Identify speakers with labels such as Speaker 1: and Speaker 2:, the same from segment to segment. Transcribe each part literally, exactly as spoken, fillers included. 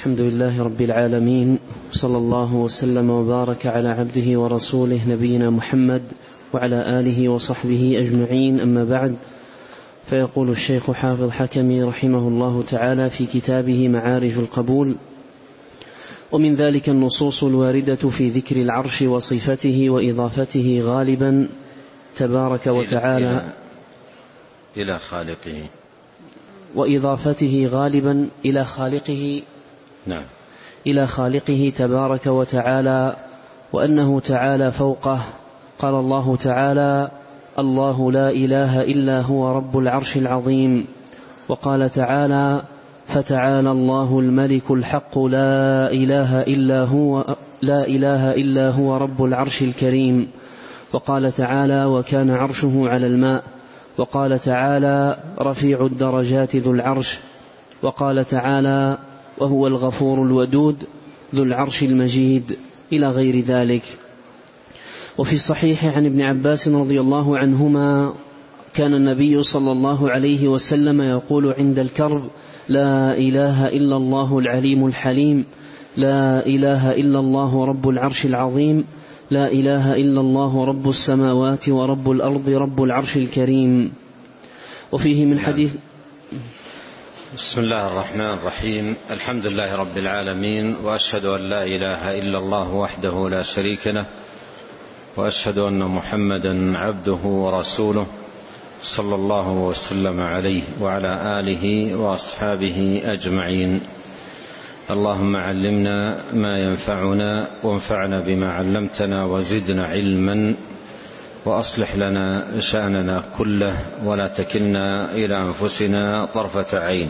Speaker 1: الحمد لله رب العالمين، صلى الله وسلم وبارك على عبده ورسوله نبينا محمد وعلى آله وصحبه أجمعين، أما بعد. فيقول الشيخ حافظ حكمي رحمه الله تعالى في كتابه معارج القبول: ومن ذلك النصوص الواردة في ذكر العرش وصفته وإضافته غالبا تبارك وتعالى
Speaker 2: إلى خالقه
Speaker 1: وإضافته غالبا إلى خالقه
Speaker 2: نعم
Speaker 1: إلى خالقه تبارك وتعالى، وأنه تعالى فوقه. قال الله تعالى: الله لا إله إلا هو رب العرش العظيم. وقال تعالى: فتعالى الله الملك الحق لا إله إلا هو لا إله إلا هو رب العرش الكريم. وقال تعالى: وكان عرشه على الماء. وقال تعالى: رفيع الدرجات ذو العرش. وقال تعالى: وهو الغفور الودود ذو العرش المجيد، إلى غير ذلك. وفي الصحيح عن ابن عباس رضي الله عنهما كان النبي صلى الله عليه وسلم يقول عند الكرب: لا إله إلا الله العليم الحليم، لا إله إلا الله رب العرش العظيم، لا إله إلا الله رب السماوات ورب الأرض رب العرش الكريم. وفيه من حديث.
Speaker 2: بسم الله الرحمن الرحيم. الحمد لله رب العالمين، وأشهد أن لا إله إلا الله وحده لا شريك له، وأشهد أن محمدا عبده ورسوله صلى الله وسلم عليه وعلى آله وأصحابه أجمعين. اللهم علمنا ما ينفعنا، وانفعنا بما علمتنا، وزدنا علما، وأصلح لنا شأننا كله، ولا تكلنا إلى أنفسنا طرفة عين.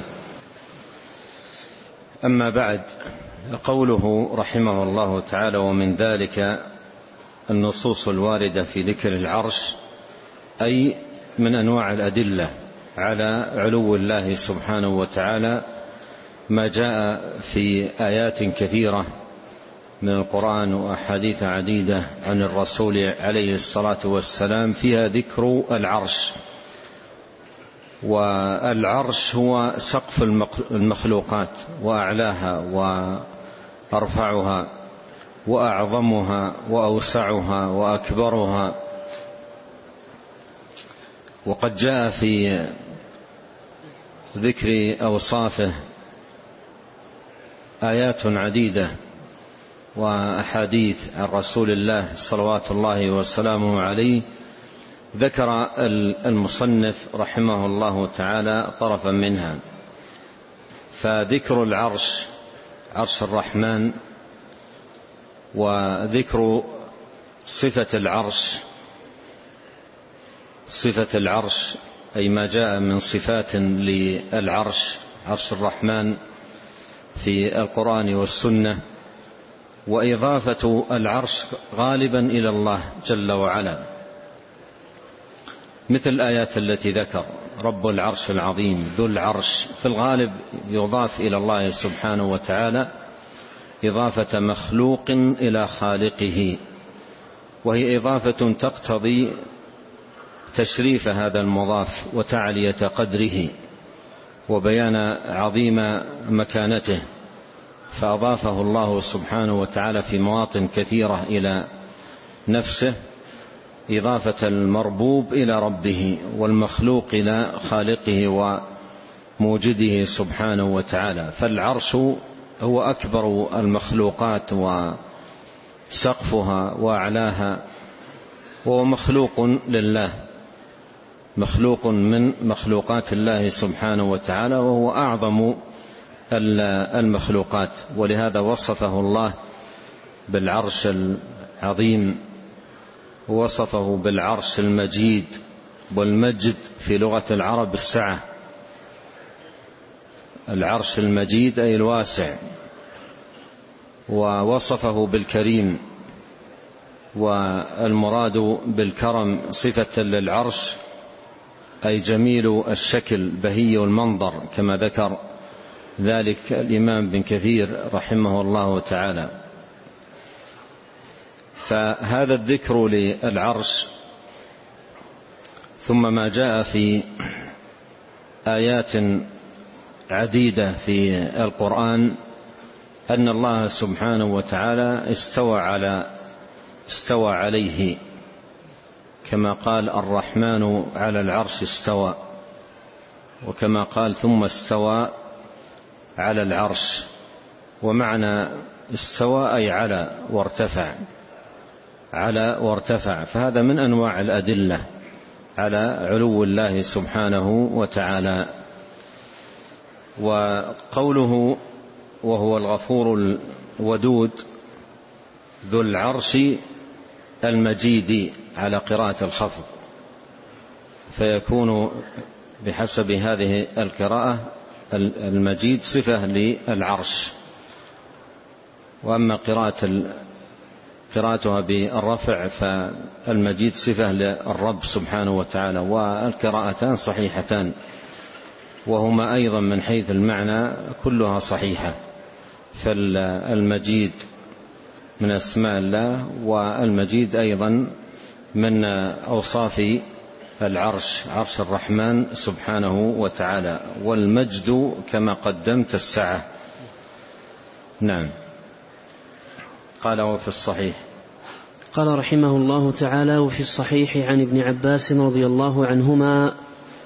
Speaker 2: أما بعد، قوله رحمه الله تعالى: ومن ذلك النصوص الواردة في ذكر العرش، أي من أنواع الأدلة على علو الله سبحانه وتعالى ما جاء في آيات كثيرة من القرآن وأحاديث عديدة عن الرسول عليه الصلاة والسلام فيها ذكر العرش. والعرش هو سقف المخلوقات وأعلاها وأرفعها وأعظمها وأوسعها وأكبرها. وقد جاء في ذكر أوصافه آيات عديدة وأحاديث عن رسول الله صلوات الله وسلامه عليه. ذكر المصنف رحمه الله تعالى طرفا منها. فذكر العرش، عرش الرحمن، وذكر صفة العرش، صفة العرش أي ما جاء من صفات للعرش، عرش الرحمن، في القرآن والسنة. وإضافة العرش غالبا إلى الله جل وعلا، مثل الآيات التي ذكر: رب العرش العظيم، ذو العرش. في الغالب يضاف إلى الله سبحانه وتعالى إضافة مخلوق إلى خالقه، وهي إضافة تقتضي تشريف هذا المضاف وتعلية قدره وبيان عظيم مكانته، فأضافه الله سبحانه وتعالى في مواطن كثيرة إلى نفسه، إضافة المربوب إلى ربه والمخلوق إلى خالقه وموجده سبحانه وتعالى. فالعرش هو أكبر المخلوقات وسقفها وأعلاها، وهو مخلوق لله، مخلوق من مخلوقات الله سبحانه وتعالى، وهو أعظم المخلوقات. ولهذا وصفه الله بالعرش العظيم، ووصفه بالعرش المجيد. والمجد في لغة العرب السعة، العرش المجيد أي الواسع. ووصفه بالكريم، والمراد بالكرم صفة للعرش أي جميل الشكل بهي المنظر، كما ذكر ذلك الإمام بن كثير رحمه الله تعالى. فهذا الذكر للعرش، ثم ما جاء في آيات عديدة في القرآن أن الله سبحانه وتعالى استوى على استوى عليه، كما قال الرحمن على العرش استوى، وكما قال ثم استوى على العرش. ومعنى استوى أي على وارتفع، على وارتفع، فهذا من أنواع الأدلة على علو الله سبحانه وتعالى. وقوله وهو الغفور الودود ذو العرش المجيد على قراءة الخفض، فيكون بحسب هذه القراءة المجيد صفة للعرش، وأما قراءة قراءتها بالرفع فالمجيد صفة للرب سبحانه وتعالى، والقراءتان صحيحتان، وهما أيضا من حيث المعنى كلها صحيحة. فالمجيد من أسماء الله، والمجيد أيضا من أوصاف العرش، عرش الرحمن سبحانه وتعالى. والمجد كما قدمت السعة. نعم. قال وفي الصحيح.
Speaker 1: قال رحمه الله تعالى: وفي الصحيح عن ابن عباس رضي الله عنهما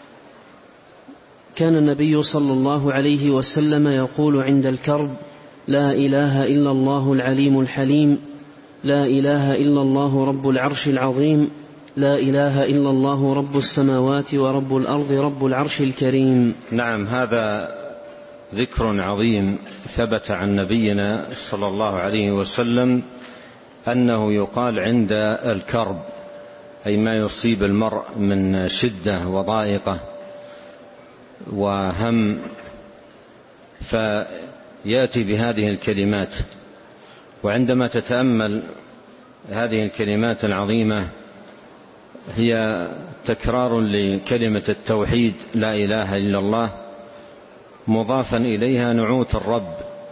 Speaker 1: كان النبي صلى الله عليه وسلم يقول عند الكرب: لا إله إلا الله العليم الحليم، لا إله إلا الله رب العرش العظيم، لا إله إلا الله رب السماوات ورب الأرض رب العرش الكريم.
Speaker 2: نعم، هذا ذكر عظيم ثبت عن نبينا صلى الله عليه وسلم أنه يقال عند الكرب، أي ما يصيب المرء من شدة وضائقة وهم، فيأتي بهذه الكلمات. وعندما تتأمل هذه الكلمات العظيمة هي تكرار لكلمة التوحيد لا إله إلا الله، مضافا إليها نعوت الرب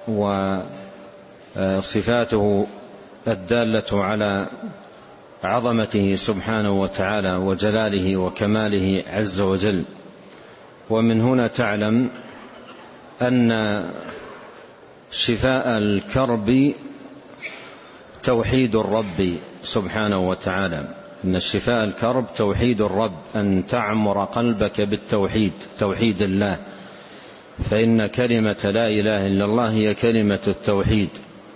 Speaker 2: وصفاته الدالة على عظمته سبحانه وتعالى وجلاله وكماله عز وجل. ومن هنا تعلم أن شفاء الكرب توحيد الرب سبحانه وتعالى، أن شفاء الكرب توحيد الرب، أن تعمر قلبك بالتوحيد، توحيد الله، فإن كلمة لا إله إلا الله هي كلمة التوحيد،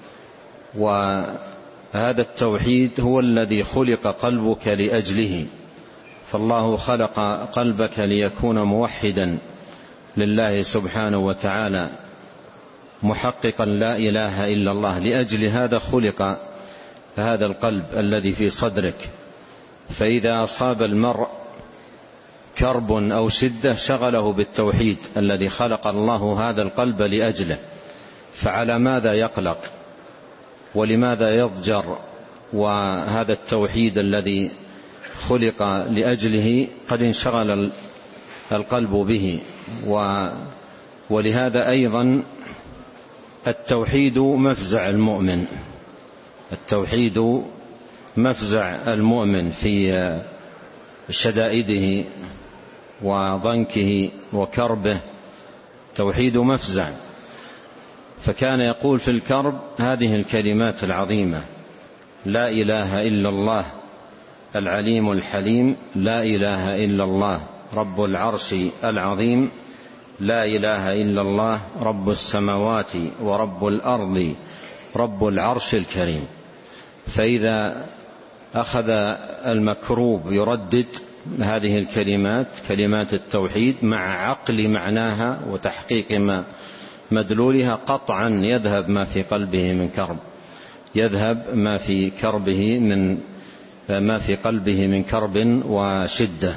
Speaker 2: وهذا التوحيد هو الذي خلق قلبك لأجله. فالله خلق قلبك ليكون موحدا لله سبحانه وتعالى، محققا لا إله إلا الله، لأجل هذا خلق هذا القلب الذي في صدرك. فإذا أصاب المرء كرب أو شدة شغله بالتوحيد الذي خلق الله هذا القلب لأجله، فعلى ماذا يقلق ولماذا يضجر؟ وهذا التوحيد الذي خلق لأجله قد انشغل القلب به. ولهذا أيضا التوحيد مفزع المؤمن، التوحيد مفزع المؤمن في شدائده وضنكه وكربه، توحيد مفزع. فكان يقول في الكرب هذه الكلمات العظيمة: لا إله إلا الله العليم الحليم، لا إله إلا الله رب العرش العظيم، لا إله إلا الله رب السماوات ورب الأرض رب العرش الكريم. فإذا أخذ المكروب يردد هذه الكلمات، كلمات التوحيد، مع عقل معناها وتحقيق ما مدلولها، قطعا يذهب ما في قلبه من كرب، يذهب ما في كربه من ما في قلبه من كرب وشدة.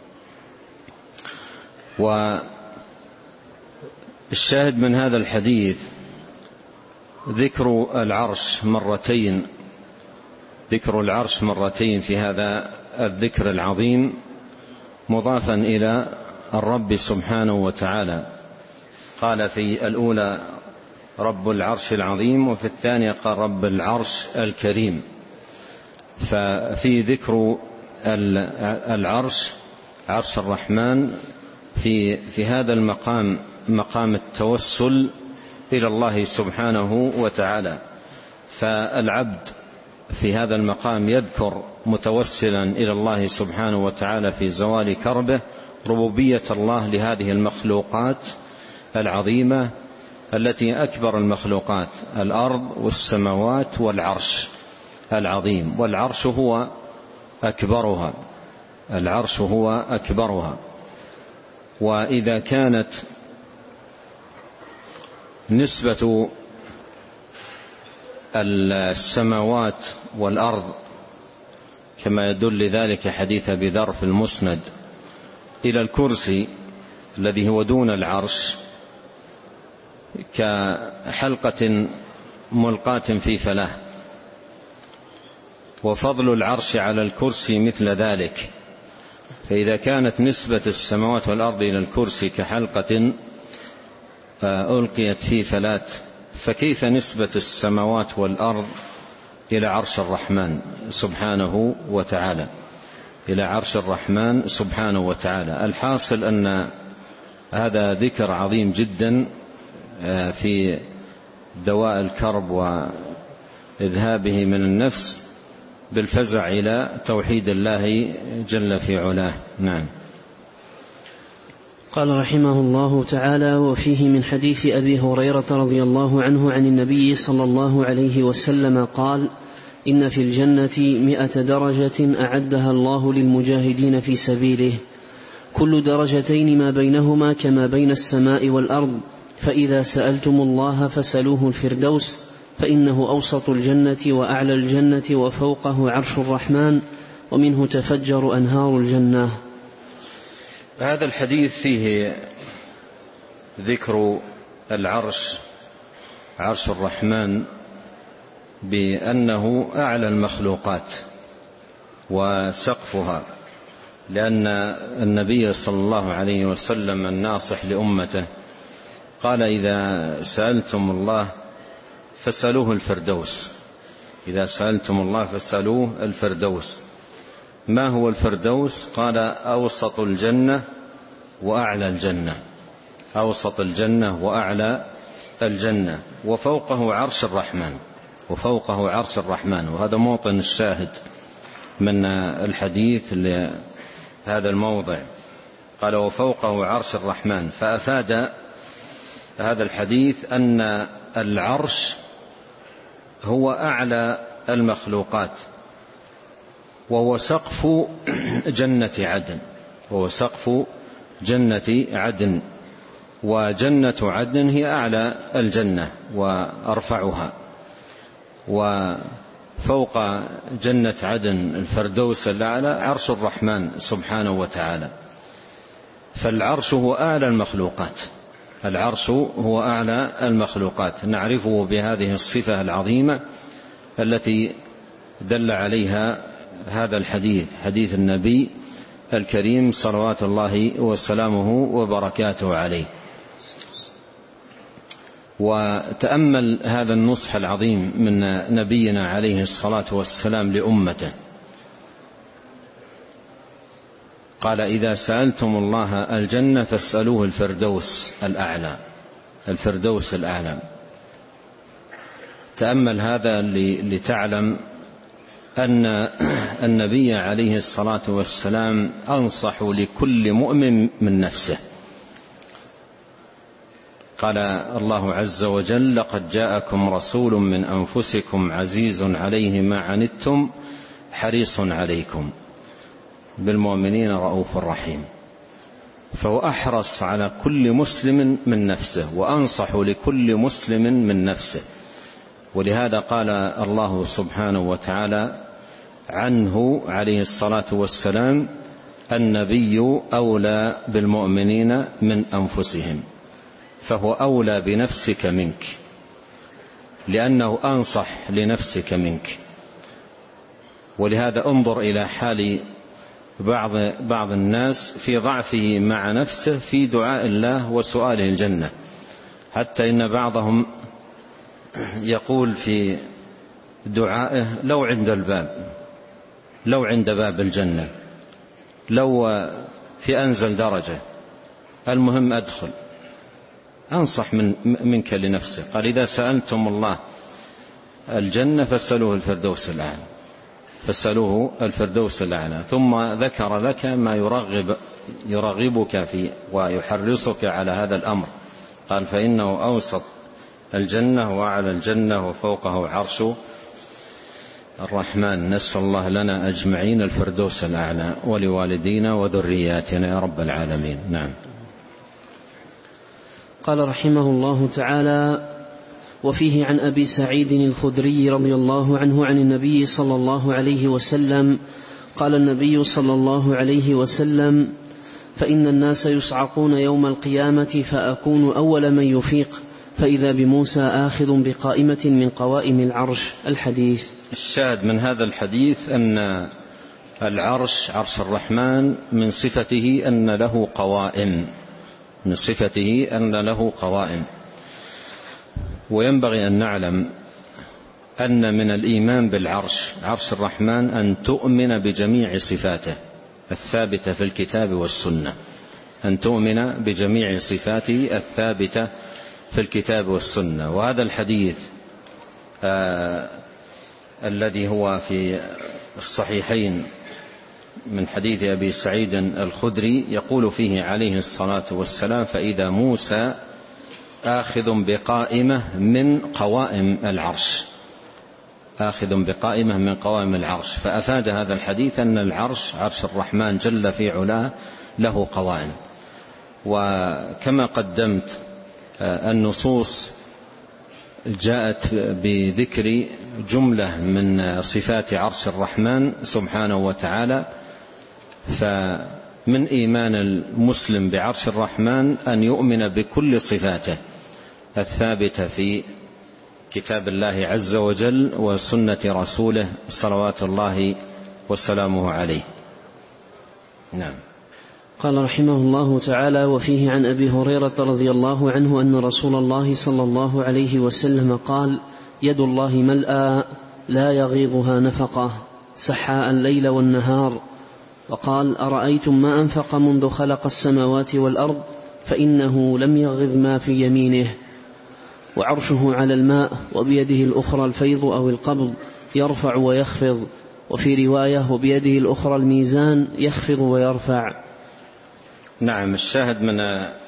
Speaker 2: والشاهد من هذا الحديث ذكر العرش مرتين، ذكر العرش مرتين في هذا الذكر العظيم، مضافا إلى الرب سبحانه وتعالى. قال في الأولى رب العرش العظيم، وفي الثانية قال رب العرش الكريم. ففي ذكر العرش، عرش الرحمن، في في هذا المقام مقام التوسل إلى الله سبحانه وتعالى. فالعبد في هذا المقام يذكر متوسلا إلى الله سبحانه وتعالى في زوال كربه ربوبية الله لهذه المخلوقات العظيمة التي أكبر المخلوقات الأرض والسماوات والعرش العظيم، والعرش هو أكبرها، العرش هو أكبرها. وإذا كانت نسبة السماوات والأرض كما يدل ذلك حديث أبي ذر في المسند إلى الكرسي الذي هو دون العرش كحلقة ملقاة في فلاة، وفضل العرش على الكرسي مثل ذلك. فإذا كانت نسبة السماوات والأرض إلى الكرسي كحلقة ألقيت في فلاة، فكيف نسبة السماوات والأرض إلى عرش الرحمن سبحانه وتعالى، إلى عرش الرحمن سبحانه وتعالى. الحاصل أن هذا ذكر عظيم جدا في دواء الكرب وإذهابه من النفس بالفزع إلى توحيد الله جل في علاه. نعم.
Speaker 1: قال رحمه الله تعالى: وفيه من حديث أبي هريرة رضي الله عنه عن النبي صلى الله عليه وسلم قال: إن في الجنة مئة درجة أعدها الله للمجاهدين في سبيله، كل درجتين ما بينهما كما بين السماء والأرض، فإذا سألتم الله فسألوه الفردوس، فإنه أوسط الجنة وأعلى الجنة وفوقه عرش الرحمن، ومنه تفجر أنهار الجنة.
Speaker 2: هذا الحديث فيه ذكر العرش، عرش الرحمن، بأنه أعلى المخلوقات وسقفها، لأن النبي صلى الله عليه وسلم الناصح لأمته قال: إذا سألتم الله فسألوه الفردوس، إذا سألتم الله فسألوه الفردوس. ما هو الفردوس؟ قال: أوسط الجنة وأعلى الجنة، أوسط الجنة وأعلى الجنة، وفوقه عرش الرحمن، وفوقه عرش الرحمن. وهذا موطن الشاهد من الحديث لهذا الموضع، قال: وفوقه عرش الرحمن. فأفاد هذا الحديث أن العرش هو أعلى المخلوقات، وهو سقف جنة عدن، وهو سقف جنة عدن، وجنة عدن هي أعلى الجنة وأرفعها، وفوق جنة عدن الفردوس الأعلى عرش الرحمن سبحانه وتعالى. فالعرش هو أعلى المخلوقات، العرش هو أعلى المخلوقات، نعرفه بهذه الصفة العظيمة التي دل عليها هذا الحديث، حديث النبي الكريم صلوات الله وسلامه وبركاته عليه. وتأمل هذا النصح العظيم من نبينا عليه الصلاة والسلام لأمته، قال: إذا سألتم الله الجنة فاسألوه الفردوس الأعلى، الفردوس الأعلى. تأمل هذا لتعلم أن النبي عليه الصلاة والسلام أنصح لكل مؤمن من نفسه. قال الله عز وجل: لقد جاءكم رسول من أنفسكم عزيز عليه ما عنتم حريص عليكم بالمؤمنين رؤوف رحيم. فهو أحرص على كل مسلم من نفسه، وأنصح لكل مسلم من نفسه. ولهذا قال الله سبحانه وتعالى عنه عليه الصلاة والسلام: النبي أولى بالمؤمنين من أنفسهم. فهو أولى بنفسك منك، لأنه أنصح لنفسك منك. ولهذا انظر إلى حال بعض بعض الناس في ضعفه مع نفسه في دعاء الله وسؤاله الجنة، حتى إن بعضهم يقول في دعائه: لو عند الباب، لو عند باب الجنة، لو في أنزل درجة، المهم أدخل، أنصح من منك لنفسك. قال إذا سألتم الله الجنة فاسألوه الفردوس الأعلى، فاسألوه الفردوس الأعلى. ثم ذكر لك ما يرغب يرغبك فيه ويحرصك على هذا الأمر. قال فإنه أوسط الجنة وأعلى الجنة وفوقه عرش الرحمن. نسأل الله لنا أجمعين الفردوس الأعلى ولوالدينا وذرياتنا يا رب العالمين. نعم.
Speaker 1: قال رحمه الله تعالى: وفيه عن أبي سعيد الخدري رضي الله عنه عن النبي صلى الله عليه وسلم قال النبي صلى الله عليه وسلم: فإن الناس يصعقون يوم القيامة فأكون أول من يفيق، فإذا بموسى آخذ بقائمة من قوائم العرش. الحديث.
Speaker 2: الشاهد من هذا الحديث أن العرش عرش الرحمن من صفته أن له قوائم، من صفته أن له قوائم. وينبغي أن نعلم أن من الإيمان بالعرش عرش الرحمن أن تؤمن بجميع صفاته الثابتة في الكتاب والسنة، أن تؤمن بجميع صفاته الثابتة في الكتاب والسنة. وهذا الحديث آه الذي هو في الصحيحين من حديث أبي سعيد الخدري يقول فيه عليه الصلاة والسلام: فإذا موسى آخذ بقائمة من قوائم العرش، آخذ بقائمة من قوائم العرش. فأفاد هذا الحديث أن العرش عرش الرحمن جل في علاه له قوائم. وكما قدمت النصوص جاءت بذكر جملة من صفات عرش الرحمن سبحانه وتعالى. فمن إيمان المسلم بعرش الرحمن أن يؤمن بكل صفاته الثابتة في كتاب الله عز وجل وسنة رسوله صلوات الله وسلامه عليه. نعم.
Speaker 1: قال رحمه الله تعالى: وفيه عن أبي هريرة رضي الله عنه أن رسول الله صلى الله عليه وسلم قال: يد الله ملأى لا يغيضها نفقة سحاء الليل والنهار. وقال: أرأيتم ما أنفق منذ خلق السماوات والأرض فإنه لم يغض ما في يمينه. وعرشه على الماء وبيده الأخرى الفيض أو القبض يرفع ويخفض. وفي رواية: وبيده الأخرى الميزان يخفض ويرفع.
Speaker 2: نعم. الشاهد من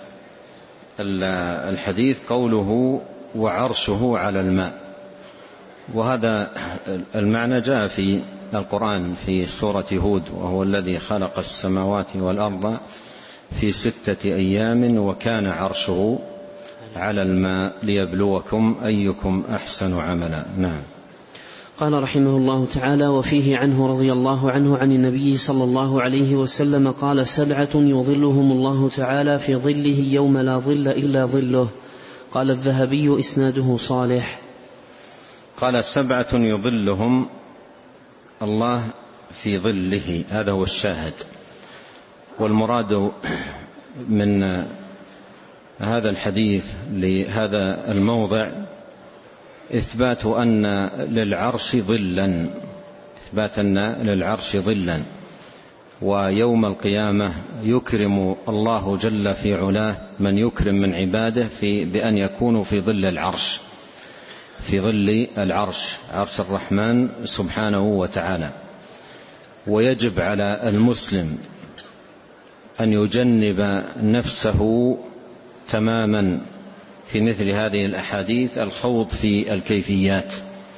Speaker 2: الحديث قوله وعرشه على الماء، وهذا المعنى جاء في القرآن في سورة هود: وهو الذي خلق السماوات والأرض في ستة أيام وكان عرشه على الماء ليبلوكم أيكم أحسن عملا. نعم.
Speaker 1: قال رحمه الله تعالى: وفيه عنه رضي الله عنه عن النبي صلى الله عليه وسلم قال: سبعة يظلهم الله تعالى في ظله يوم لا ظل إلا ظله. قال الذهبي: إسناده صالح.
Speaker 2: قال: سبعة يظلهم الله في ظله، هذا هو الشاهد. والمراد من هذا الحديث لهذا الموضع إثبات أن للعرش ظلا، إثبات أن للعرش ظلا. ويوم القيامة يكرم الله جل في علاه من يكرم من عباده في بأن يكونوا في ظل العرش، في ظل العرش عرش الرحمن سبحانه وتعالى. ويجب على المسلم أن يجنب نفسه تماما في مثل هذه الأحاديث الخوض في الكيفيات،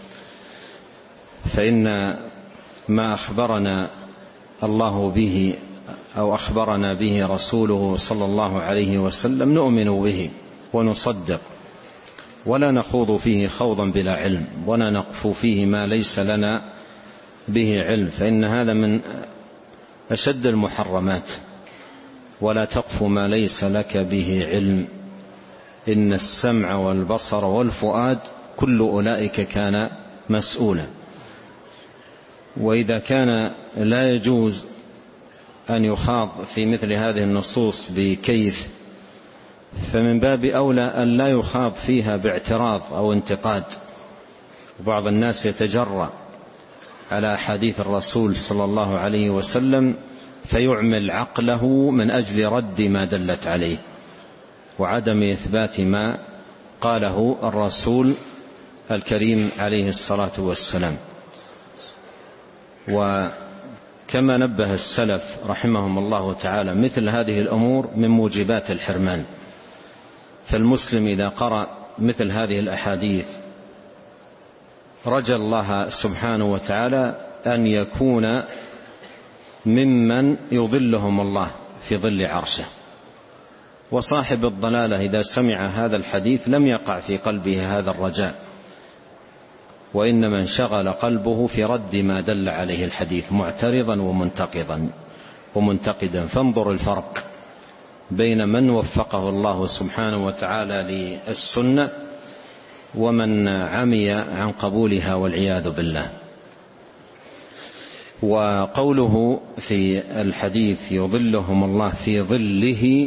Speaker 2: فإن ما أخبرنا الله به أو أخبرنا به رسوله صلى الله عليه وسلم نؤمن به ونصدق، ولا نخوض فيه خوضا بلا علم، ولا نقف فيه ما ليس لنا به علم، فإن هذا من أشد المحرمات. ولا تقف ما ليس لك به علم، إن السمع والبصر والفؤاد كل أولئك كان مسؤولا. وإذا كان لا يجوز أن يخاض في مثل هذه النصوص بكيف، فمن باب أولى أن لا يخاض فيها باعتراض أو انتقاد. وبعض الناس يتجرأ على حديث الرسول صلى الله عليه وسلم فيعمل عقله من أجل رد ما دلت عليه. وعدم إثبات ما قاله الرسول الكريم عليه الصلاة والسلام. وكما نبه السلف رحمهم الله تعالى مثل هذه الأمور من موجبات الحرمان، فالمسلم إذا قرأ مثل هذه الأحاديث رجى الله سبحانه وتعالى أن يكون ممن يظلهم الله في ظل عرشه. وصاحب الضلالة إذا سمع هذا الحديث لم يقع في قلبه هذا الرجاء، وإنما انشغل قلبه في رد ما دل عليه الحديث معترضا ومنتقدا ومنتقدا. فانظر الفرق بين من وفقه الله سبحانه وتعالى للسنة ومن عمي عن قبولها والعياذ بالله. وقوله في الحديث يظلهم الله في ظله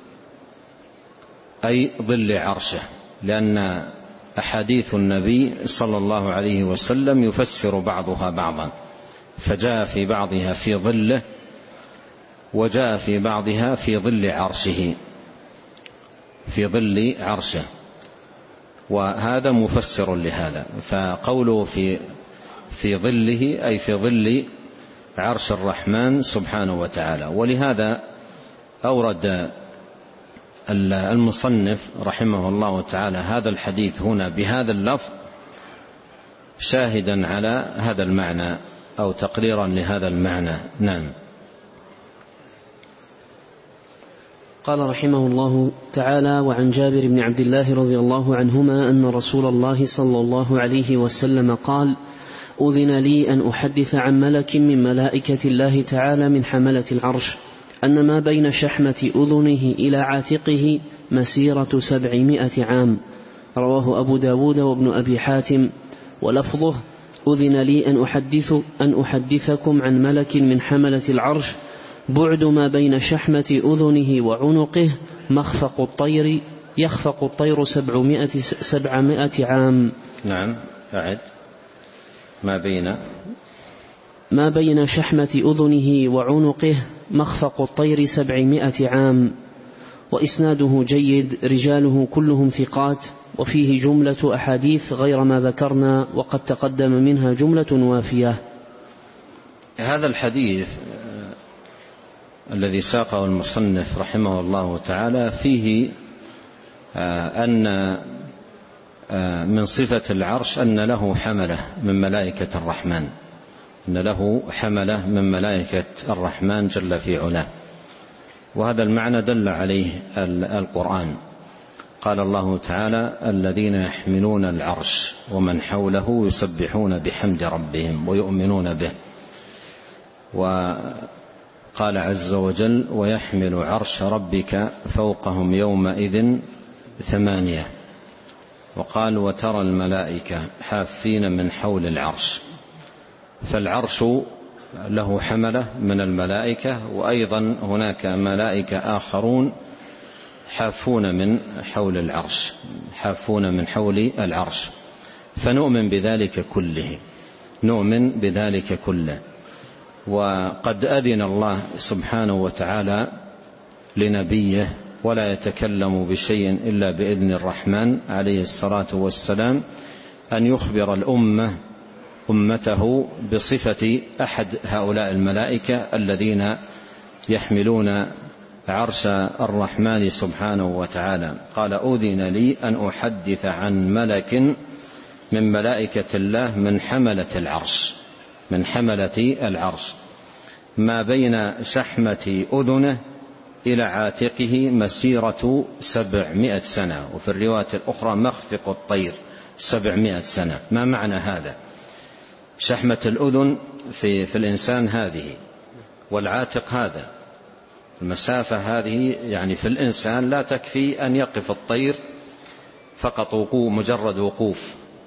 Speaker 2: أي ظل عرشه، لأن أحاديث النبي صلى الله عليه وسلم يفسر بعضها بعضا، فجاء في بعضها في ظله وجاء في بعضها في ظل عرشه، في ظل عرشه، وهذا مفسر لهذا. فقوله في في ظله أي في ظل عرش الرحمن سبحانه وتعالى. ولهذا أورد المصنف رحمه الله تعالى هذا الحديث هنا بهذا اللفظ شاهدا على هذا المعنى أو تقريرا لهذا المعنى. نعم.
Speaker 1: قال رحمه الله تعالى: وعن جابر بن عبد الله رضي الله عنهما أن رسول الله صلى الله عليه وسلم قال: أذن لي أن أحدث عن ملك من ملائكة الله تعالى من حملة العرش أن ما بين شحمة أذنه إلى عاتقه مسيرة سبعمائة عام. رواه أبو داود وابن أبي حاتم. ولفظه: أذن لي أن, أحدث أن أحدثكم عن ملك من حملة العرش بعد ما بين شحمة أذنه وعنقه مخفق الطير يخفق الطير سبعمائة, سبعمائة عام.
Speaker 2: نعم. أعد. ما بين
Speaker 1: ما بين شحمة أذنه وعنقه مخفق الطير سبعمائة عام. وإسناده جيد، رجاله كلهم ثقات، وفيه جملة أحاديث غير ما ذكرنا وقد تقدم منها جملة وافية.
Speaker 2: هذا الحديث الذي ساقه المصنف رحمه الله تعالى فيه أن من صفة العرش أن له حملة من ملائكة الرحمن، أن له حملة من ملائكة الرحمن جل في علاه. وهذا المعنى دل عليه القرآن. قال الله تعالى: الذين يحملون العرش ومن حوله يسبحون بحمد ربهم ويؤمنون به. وقال عز وجل: ويحمل عرش ربك فوقهم يومئذ ثمانية. وقال: وترى الملائكة حافين من حول العرش. فالعرش له حملة من الملائكة، وأيضا هناك ملائكة آخرون حافون من حول العرش حافون من حول العرش فنؤمن بذلك كله نؤمن بذلك كله. وقد أذن الله سبحانه وتعالى لنبيه ولا يتكلم بشيء إلا بإذن الرحمن عليه الصلاة والسلام أن يخبر الأمة أمته بصفة أحد هؤلاء الملائكة الذين يحملون عرش الرحمن سبحانه وتعالى. قال: أذن لي أن أحدث عن ملك من ملائكة الله من حملة العرش من حملة العرش ما بين شحمة أذنه إلى عاتقه مسيرة سبعمائة سنة. وفي الرواية الأخرى مخفق الطير سبعمائة سنة. ما معنى هذا؟ شحمة الأذن في, في الإنسان هذه، والعاتق هذا، المسافة هذه يعني في الإنسان لا تكفي أن يقف الطير فقط وقوف مجرد وقوف،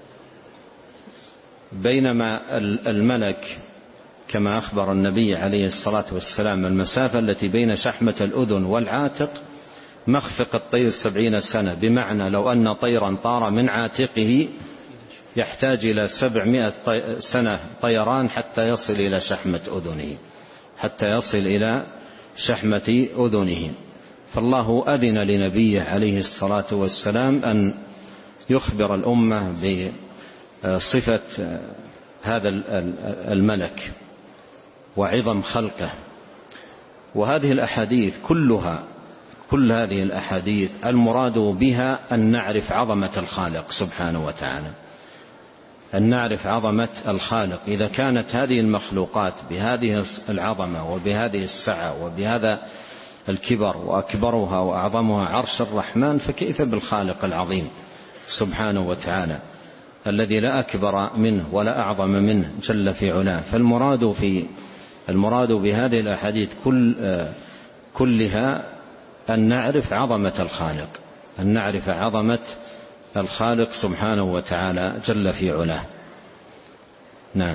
Speaker 2: بينما الملك كما أخبر النبي عليه الصلاة والسلام المسافة التي بين شحمة الأذن والعاتق مخفق الطير سبعين سنة. بمعنى لو أن طيرا طار من عاتقه يحتاج إلى سبعمائة سنة طيران حتى يصل إلى شحمة أذنه حتى يصل إلى شحمة أذنه. فالله أذن لنبيه عليه الصلاة والسلام أن يخبر الأمة بصفة هذا الملك وعظم خلقه. وهذه الأحاديث كلها كل هذه الأحاديث المراد بها أن نعرف عظمة الخالق سبحانه وتعالى، أن نعرف عظمة الخالق. إذا كانت هذه المخلوقات بهذه العظمة وبهذه السعة وبهذا الكبر، وأكبرها وأعظمها عرش الرحمن، فكيف بالخالق العظيم سبحانه وتعالى الذي لا أكبر منه ولا أعظم منه جل في علاه. فالمراد في المراد بهذه الأحاديث كل كلها أن نعرف عظمة الخالق، أن نعرف عظمة الخالق سبحانه وتعالى جل في علاه. نعم.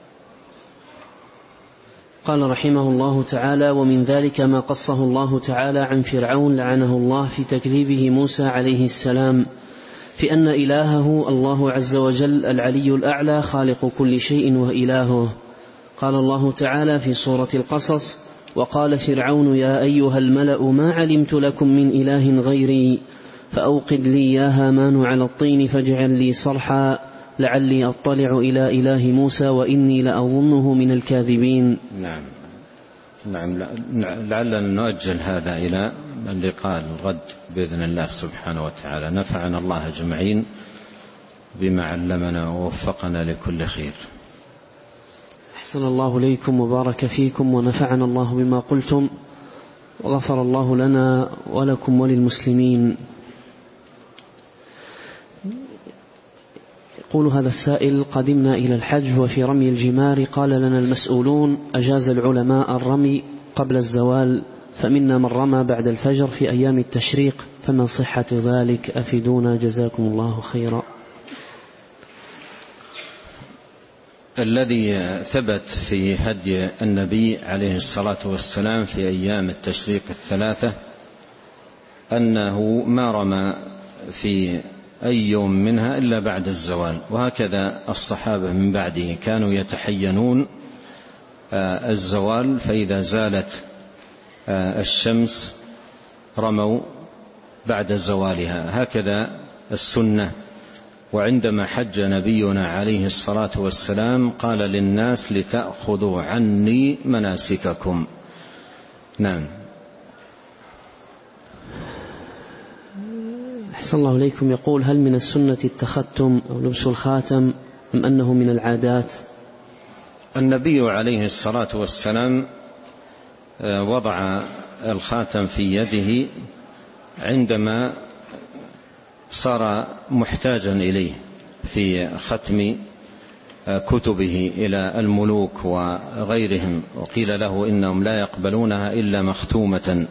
Speaker 1: قال رحمه الله تعالى: ومن ذلك ما قصه الله تعالى عن فرعون لعنه الله في تكذيبه موسى عليه السلام، في أن إلهه الله عز وجل العلي الأعلى خالق كل شيء وإلهه. قال الله تعالى في سورة القصص: وقال فرعون يا أيها الملأ ما علمت لكم من إله غيري فأوقد لي يا هامان على الطين فاجعل لي صرحا لعلي أطلع إلى إله موسى وإني لأظنه من الكاذبين.
Speaker 2: نعم نعم لعلنا نؤجل هذا إلى اللقاء الغد بإذن الله سبحانه وتعالى. نفعنا الله أجمعين بما علمنا ووفقنا لكل خير.
Speaker 1: أحسن الله إليكم وبارك فيكم ونفعنا الله بما قلتم وغفر الله لنا ولكم وللمسلمين. يقول هذا السائل: قدمنا إلى الحج وفي رمي الجمار قال لنا المسؤولون أجاز العلماء الرمي قبل الزوال، فمنا من رمى بعد الفجر في أيام التشريق، فما صحة ذلك؟ أفيدونا جزاكم الله خيرا.
Speaker 2: الذي ثبت في هدي النبي عليه الصلاة والسلام في أيام التشريق الثلاثة أنه ما رمى في أي يوم منها إلا بعد الزوال، وهكذا الصحابة من بعده كانوا يتحينون الزوال، فإذا زالت الشمس رموا بعد زوالها، هكذا السنة. وعندما حج نبينا عليه الصلاة والسلام قال للناس لتأخذوا عني مناسككم. نعم.
Speaker 1: أحسن الله إليكم. يقول: هل من السنة التختم أو لبس الخاتم أم أنه من العادات؟
Speaker 2: النبي عليه الصلاة والسلام وضع الخاتم في يده عندما صار محتاجا إليه في ختم كتبه إلى الملوك وغيرهم، وقيل له إنهم لا يقبلونها إلا مختومة،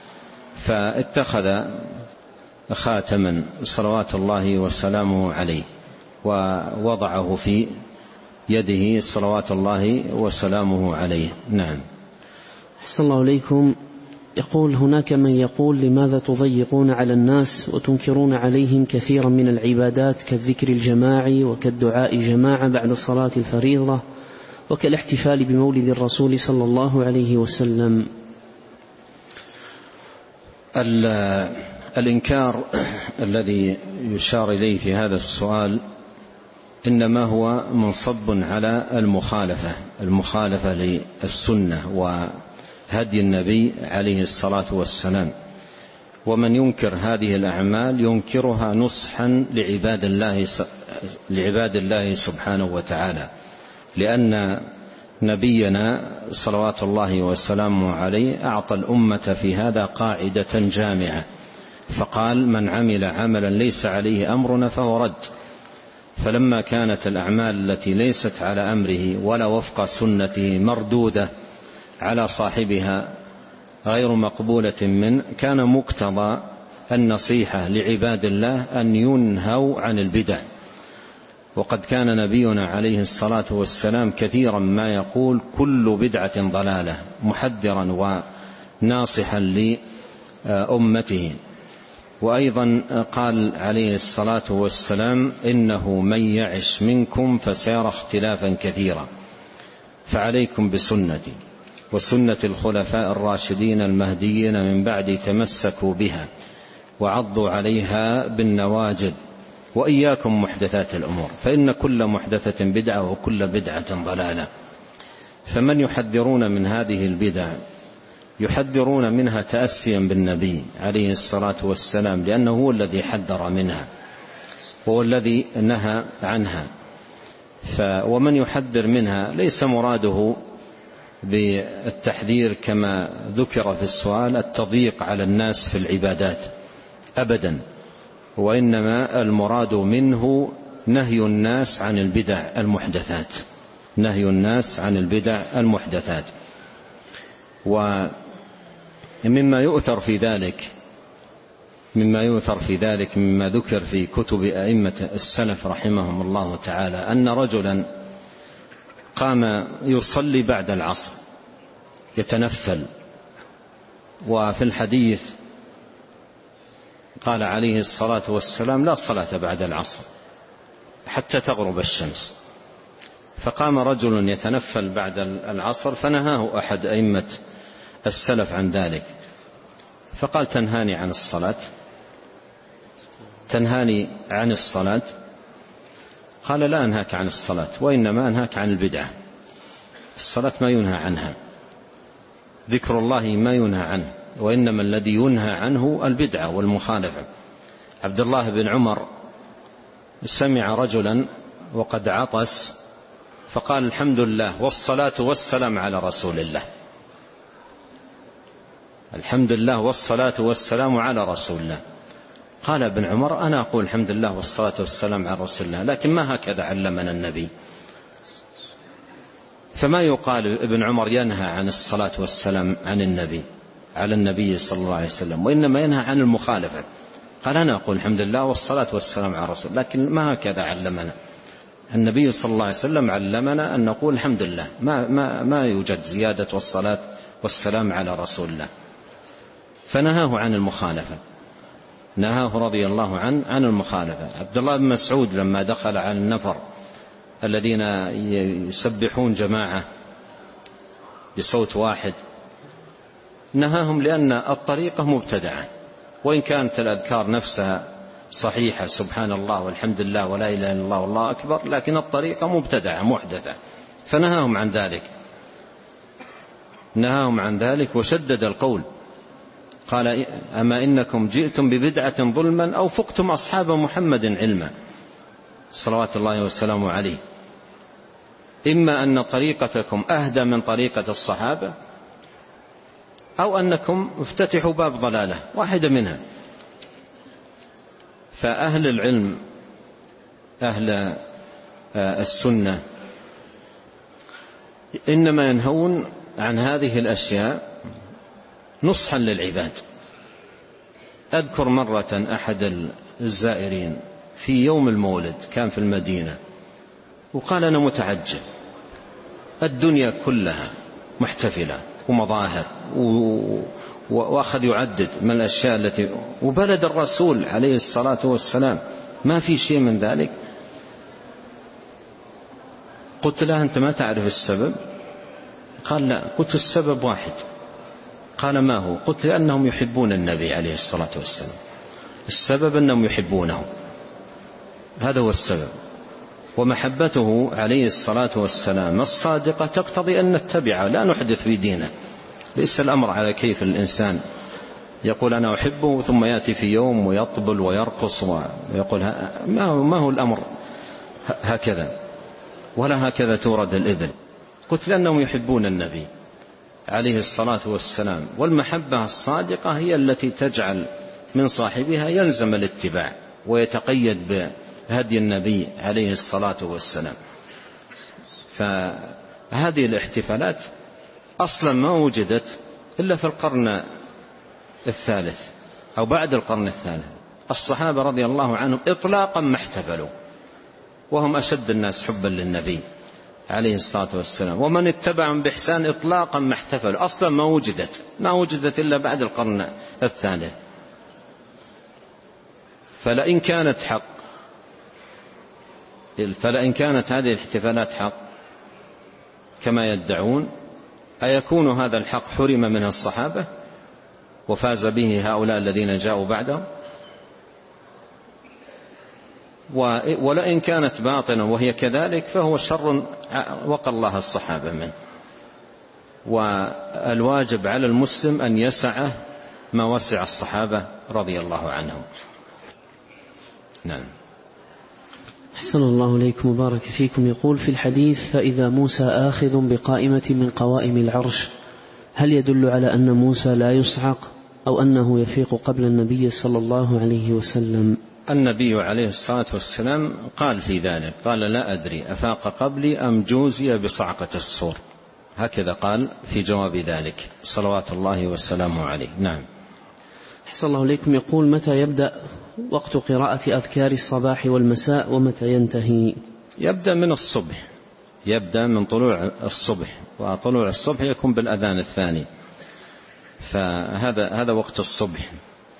Speaker 2: فاتخذ خاتما صلوات الله وسلامه عليه ووضعه في يده صلوات الله وسلامه عليه. نعم.
Speaker 1: أحسن الله إليكم. يقول: هناك من يقول لماذا تضيقون على الناس وتنكرون عليهم كثيرا من العبادات كالذكر الجماعي وكالدعاء جماعة بعد صلاة الفريضة وكالاحتفال بمولد الرسول صلى الله عليه وسلم؟
Speaker 2: الإنكار الذي يشار إليه في هذا السؤال إنما هو منصب على المخالفة المخالفة للسنة وهدي النبي عليه الصلاة والسلام. ومن ينكر هذه الأعمال ينكرها نصحا لعباد الله لعباد الله سبحانه وتعالى، لأن نبينا صلوات الله وسلامه عليه أعطى الأمة في هذا قاعدة جامعة، فقال: من عمل عملا ليس عليه أمرنا فهو رد. فلما كانت الأعمال التي ليست على أمره ولا وفق سنته مردودة على صاحبها غير مقبولة منه، كان مقتضى النصيحة لعباد الله أن ينهوا عن البدع. وقد كان نبينا عليه الصلاة والسلام كثيرا ما يقول: كل بدعة ضلالة، محذرا وناصحا لأمته. وأيضا قال عليه الصلاة والسلام: إنه من يعش منكم فسيرى اختلافا كثيرا فعليكم بسنتي وسنة الخلفاء الراشدين المهديين من بعد تمسكوا بها وعضوا عليها بالنواجذ، وإياكم محدثات الأمور فإن كل محدثة بدعة وكل بدعة ضلالة. فمن يحذرون من هذه البدع يحذرون منها تأسيا بالنبي عليه الصلاة والسلام، لأنه هو الذي حذر منها وهو الذي نهى عنها. ومن يحذر منها ليس مراده بالتحذير كما ذكر في السؤال التضييق على الناس في العبادات أبدا، وإنما المراد منه نهي الناس عن البدع المحدثات، نهي الناس عن البدع المحدثات. ومما يؤثر في ذلك مما يؤثر في ذلك مما ذكر في كتب أئمة السلف رحمهم الله تعالى أن رجلا قام يصلي بعد العصر يتنفل، وفي الحديث قال عليه الصلاة والسلام لا صلاة بعد العصر حتى تغرب الشمس. فقام رجل يتنفل بعد العصر فنهاه أحد أئمة السلف عن ذلك، فقال تنهاني عن الصلاة تنهاني عن الصلاة قال لا أنهاك عن الصلاة، وإنما أنهاك عن البدعة. الصلاة ما ينهى عنها، ذكر الله ما ينهى عنه، وإنما الذي ينهى عنه البدعة والمخالفة. عبد الله بن عمر سمع رجلا وقد عطس فقال الحمد لله والصلاة والسلام على رسول الله، الحمد لله والصلاة والسلام على رسول الله. قال ابن عمر أنا أقول الحمد لله والصلاة والسلام على رسول الله، لكن ما هكذا علمنا النبي. فما يقال ابن عمر ينهى عن الصلاة والسلام عن النبي على النبي صلى الله عليه وسلم، وإنما ينهى عن المخالفة. قال أنا أقول الحمد لله والصلاة والسلام على رسول الله، لكن ما هكذا علمنا النبي صلى الله عليه وسلم. علمنا أن نقول الحمد لله، ما, ما, ما يوجد زيادة والصلاة والسلام على رسول الله. فنهاه عن المخالفة، نهاه رضي الله عنه عن المخالفة. عبد الله بن مسعود لما دخل على النفر الذين يسبحون جماعة بصوت واحد نهاهم، لأن الطريقة مبتدعة، وإن كانت الأذكار نفسها صحيحة سبحان الله والحمد لله ولا إله إلا الله والله أكبر، لكن الطريقة مبتدعة محدثة، فنهاهم عن ذلك نهاهم عن ذلك وشدد القول. قال أما إنكم جئتم ببدعة ظلما أو فقتم أصحاب محمد علما صلوات الله وسلامه عليه، إما أن طريقتكم أهدى من طريقة الصحابة أو أنكم افتتحوا باب ضلالة، واحدة منها. فأهل العلم أهل السنة إنما ينهون عن هذه الأشياء نصحا للعباد. أذكر مرة أحد الزائرين في يوم المولد كان في المدينة وقال أنا متعجب، الدنيا كلها محتفلة ومظاهر، وأخذ يعدد من الأشياء التي وبلد الرسول عليه الصلاة والسلام ما في شيء من ذلك. قلت له أنت ما تعرف السبب؟ قال لا. قلت السبب واحد. قال ما هو؟ قلت لأنهم يحبون النبي عليه الصلاة والسلام، السبب أنهم يحبونه، هذا هو السبب. ومحبته عليه الصلاة والسلام الصادقة تقتضي أن نتبعه لا نحدث في دينه. ليس الأمر على كيف الإنسان يقول أنا أحبه ثم يأتي في يوم ويطبل ويرقص ويقول ما هو الأمر هكذا، ولا هكذا تورد الإبل. قلت لأنهم يحبون النبي عليه الصلاة والسلام، والمحبة الصادقة هي التي تجعل من صاحبها يلزم الاتباع ويتقيد بهدي النبي عليه الصلاة والسلام. فهذه الاحتفالات أصلا ما وجدت إلا في القرن الثالث أو بعد القرن الثالث. الصحابة رضي الله عنهم إطلاقا ما احتفلوا، وهم أشد الناس حبا للنبي عليه الصلاة والسلام، ومن اتبعهم بإحسان إطلاقا ما احتفلوا، أصلا ما وجدت ما وجدت إلا بعد القرن الثالث. فلئن كانت حق فلئن كانت هذه الاحتفالات حق كما يدعون أيكون هذا الحق حرم منه الصحابة وفاز به هؤلاء الذين جاءوا بعدهم؟ ولئن كانت باطنا وهي كذلك فهو شر وقى الله الصحابة منه. والواجب على المسلم أن يسعه ما وسع الصحابة رضي الله عنهم. نعم.
Speaker 1: أحسن الله إليكم وبارك فيكم. يقول في الحديث: فإذا موسى آخذ بقائمة من قوائم العرش، هل يدل على أن موسى لا يصعق أو أنه يفيق قبل النبي صلى الله عليه وسلم؟
Speaker 2: النبي عليه الصلاة والسلام قال في ذلك، قال: لا أدري أفاق قبلي أم جوزي بصعقة الصور. هكذا قال في جواب ذلك صلوات الله والسلام عليه. نعم.
Speaker 1: أحسن الله إليكم. يقول: متى يبدأ وقت قراءة أذكار الصباح والمساء ومتى ينتهي؟
Speaker 2: يبدأ من الصبح، يبدأ من طلوع الصبح، وطلوع الصبح يكون بالأذان الثاني، فهذا هذا وقت الصبح،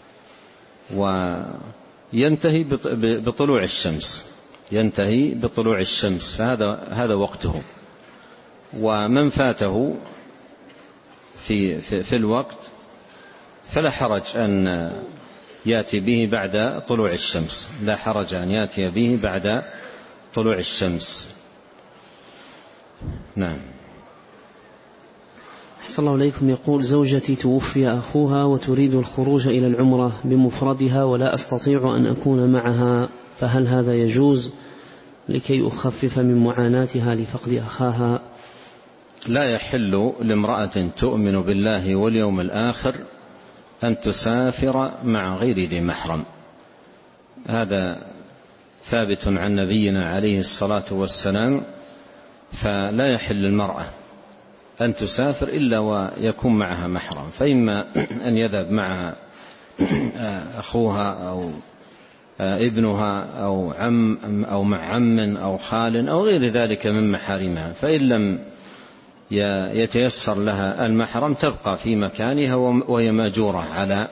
Speaker 2: وينتهي بطلوع الشمس، ينتهي بطلوع الشمس، فهذا هذا وقته. ومن فاته في في, في الوقت فلا حرج أن يأتي به بعد طلوع الشمس، لا حرج أن يأتي به بعد طلوع الشمس. نعم.
Speaker 1: أحسن الله إليكم. يقول: زوجتي توفي أخوها وتريد الخروج إلى العمرة بمفردها ولا أستطيع أن أكون معها، فهل هذا يجوز لكي أخفف من معاناتها لفقد أخاها؟
Speaker 2: لا يحل لامرأة تؤمن بالله واليوم الآخر أن تسافر مع غير ذي محرم. هذا ثابت عن نبينا عليه الصلاة والسلام، فلا يحل المرأة أن تسافر إلا ويكون معها محرم، فإما أن يذهب معها أخوها أو ابنها أو عم أو مع عم أو خال أو غير ذلك من محارمها، فإن لم يتيسر لها المحرم تبقى في مكانها وهي ماجورة على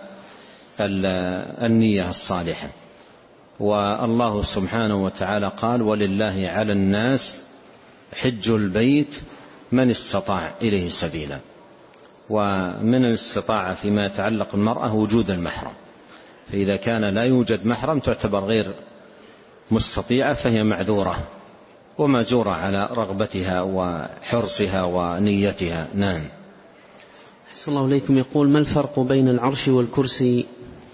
Speaker 2: النية الصالحة. والله سبحانه وتعالى قال: ولله على الناس حج البيت من استطاع إليه سبيلا. ومن الاستطاعة فيما يتعلق المرأة وجود المحرم، فإذا كان لا يوجد محرم تعتبر غير مستطيعة فهي معذورة وماجورة على رغبتها وحرصها ونيتها. نعم.
Speaker 1: أحسن الله إليكم. يقول: ما الفرق بين العرش والكرسي؟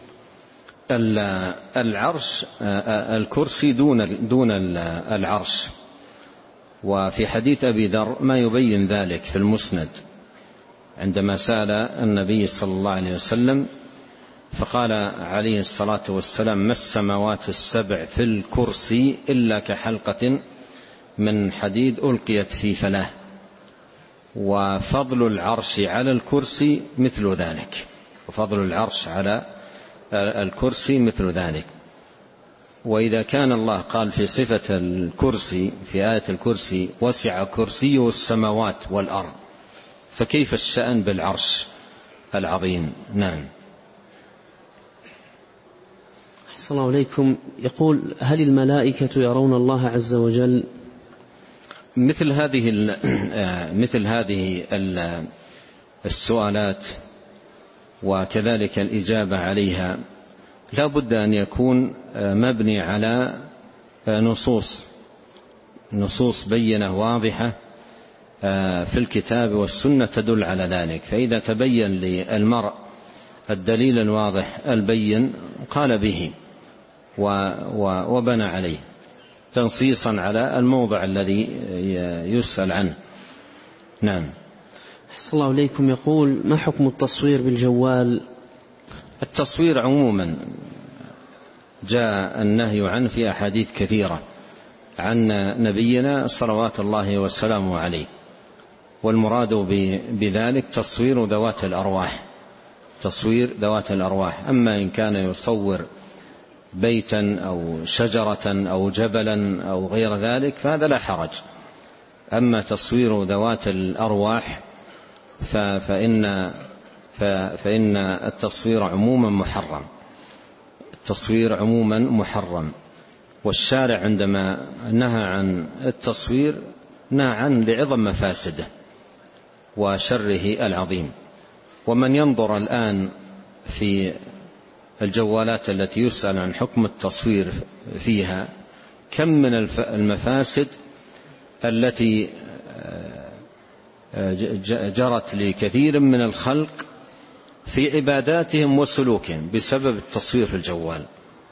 Speaker 2: العرش الكرسي دون دون العرش، وفي حديث أبي ذر ما يبين ذلك في المسند عندما سأل النبي صلى الله عليه وسلم فقال عليه الصلاة والسلام: ما السماوات السبع في الكرسي إلا كحلقة من حديد ألقيت في فلاه، وفضل العرش على الكرسي مثل ذلك، وفضل العرش على الكرسي مثل ذلك. وإذا كان الله قال في صفة الكرسي في آية الكرسي: وسع كرسيه السماوات والأرض، فكيف الشأن بالعرش العظيم؟ نعم.
Speaker 1: أحسن الله إليكم. يقول: هل الملائكة يرون الله عز وجل؟
Speaker 2: مثل هذه مثل هذه السؤالات وكذلك الإجابة عليها لا بد أن يكون مبني على نصوص نصوص بينة واضحة في الكتاب والسنة تدل على ذلك. فإذا تبين للمرء الدليل الواضح البين قال به وبنى عليه تنصيصا على الموضع الذي يسأل عنه. نعم.
Speaker 1: أحسن الله إليكم. يقول: ما حكم التصوير بالجوال؟
Speaker 2: التصوير عموما جاء النهي عنه في أحاديث كثيرة عن نبينا صلوات الله وسلامه عليه، والمراد بذلك تصوير ذوات الأرواح، تصوير ذوات الأرواح. أما إن كان يصور بيتا أو شجرة أو جبلا أو غير ذلك فهذا لا حرج. أما تصوير ذوات الأرواح فإن فإن التصوير عموما محرم، التصوير عموما محرم. والشارع عندما نهى عن التصوير نهى عنه لعظم مفاسده، وشره العظيم. ومن ينظر الآن في الجوالات التي يسأل عن حكم التصوير فيها، كم من المفاسد التي جرت لكثير من الخلق في عباداتهم وسلوكهم بسبب التصوير في الجوال،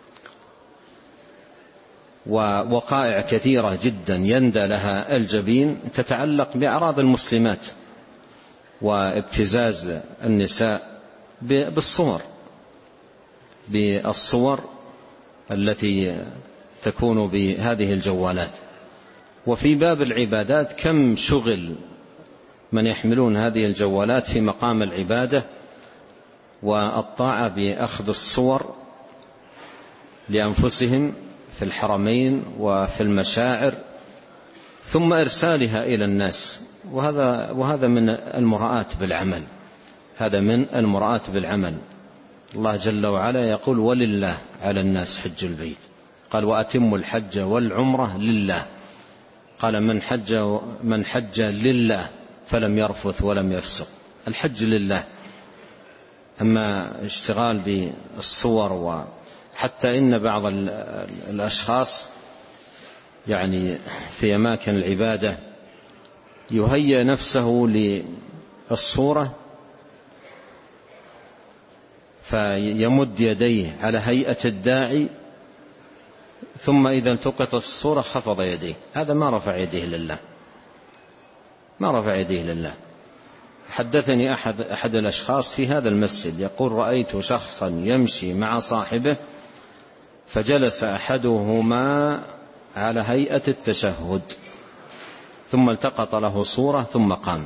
Speaker 2: ووقائع كثيرة جدا يندى لها الجبين تتعلق بأعراض المسلمات وابتزاز النساء بالصور بالصور التي تكون بهذه الجوالات. وفي باب العبادات كم شغل من يحملون هذه الجوالات في مقام العبادة والطاعة بأخذ الصور لأنفسهم في الحرمين وفي المشاعر ثم إرسالها إلى الناس، وهذا وهذا من المراءة بالعمل، هذا من المراءة بالعمل. الله جل وعلا يقول: ولله على الناس حج البيت، قال: وأتموا الحج والعمرة لله، قال: من حج من حج لله فلم يرفث ولم يفسق، الحج لله. أما اشتغال بالصور، وحتى إن بعض الأشخاص يعني في أماكن العبادة يهيئ نفسه للصورة فيمد يديه على هيئة الداعي، ثم إذا التقطت الصورة خفض يديه، هذا ما رفع يديه لله، ما رفع يديه لله. حدثني أحد, أحد الأشخاص في هذا المسجد يقول: رأيت شخصا يمشي مع صاحبه فجلس أحدهما على هيئة التشهد ثم التقط له صورة ثم قام.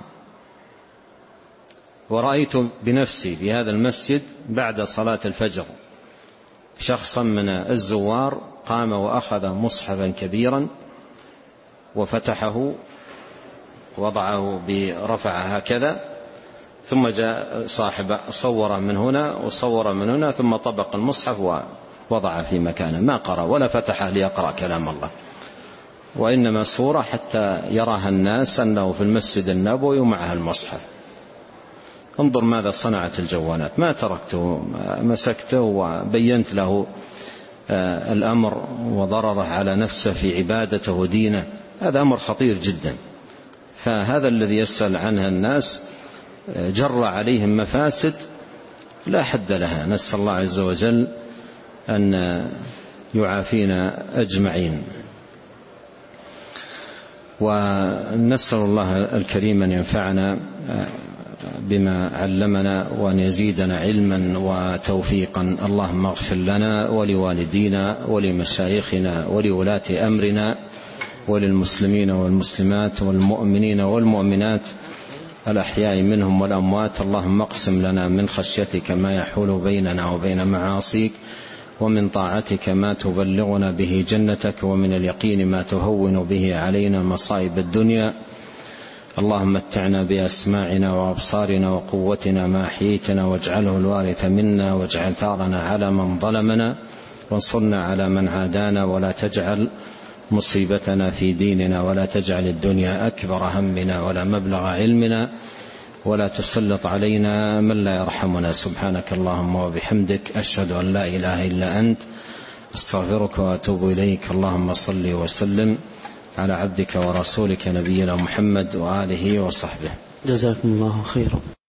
Speaker 2: ورأيت بنفسي في هذا المسجد بعد صلاة الفجر شخصا من الزوار قام وأخذ مصحفا كبيرا وفتحه وضعه برفعه هكذا، ثم جاء صاحب صور من هنا وصور من هنا ثم طبق المصحف ووضع في مكانه، ما قرأ ولا فتحه ليقرأ كلام الله، وإنما صورة حتى يراها الناس أنه في المسجد النبوي ومعها المصحف. انظر ماذا صنعت الجوالات، ما تركته، مسكته وبينت له الأمر وضرره على نفسه في عبادته ودينه، هذا أمر خطير جدا. فهذا الذي يسأل عنها الناس جر عليهم مفاسد لا حد لها، نسأل الله عز وجل أن يعافينا أجمعين. ونسأل الله الكريم أن ينفعنا بما علمنا وأن يزيدنا علما وتوفيقا. اللهم اغفر لنا ولوالدينا ولمشايخنا ولولاة أمرنا وللمسلمين والمسلمات والمؤمنين والمؤمنات الأحياء منهم والأموات. اللهم اقسم لنا من خشيتك ما يحول بيننا وبين معاصيك، ومن طاعتك ما تبلغنا به جنتك، ومن اليقين ما تهون به علينا مصائب الدنيا. اللهم متعنا بأسماعنا وأبصارنا وقوتنا ما أحييتنا، واجعله الوارث منا، واجعل ثارنا على من ظلمنا، وانصرنا على من عادانا، ولا تجعل مصيبتنا في ديننا، ولا تجعل الدنيا أكبر همنا ولا مبلغ علمنا، ولا تسلط علينا من لا يرحمنا. سبحانك اللهم وبحمدك، أشهد أن لا إله إلا أنت، استغفرك وأتوب إليك. اللهم صل وسلم على عبدك ورسولك نبينا محمد وآله وصحبه.
Speaker 1: جزاكم الله خيرا.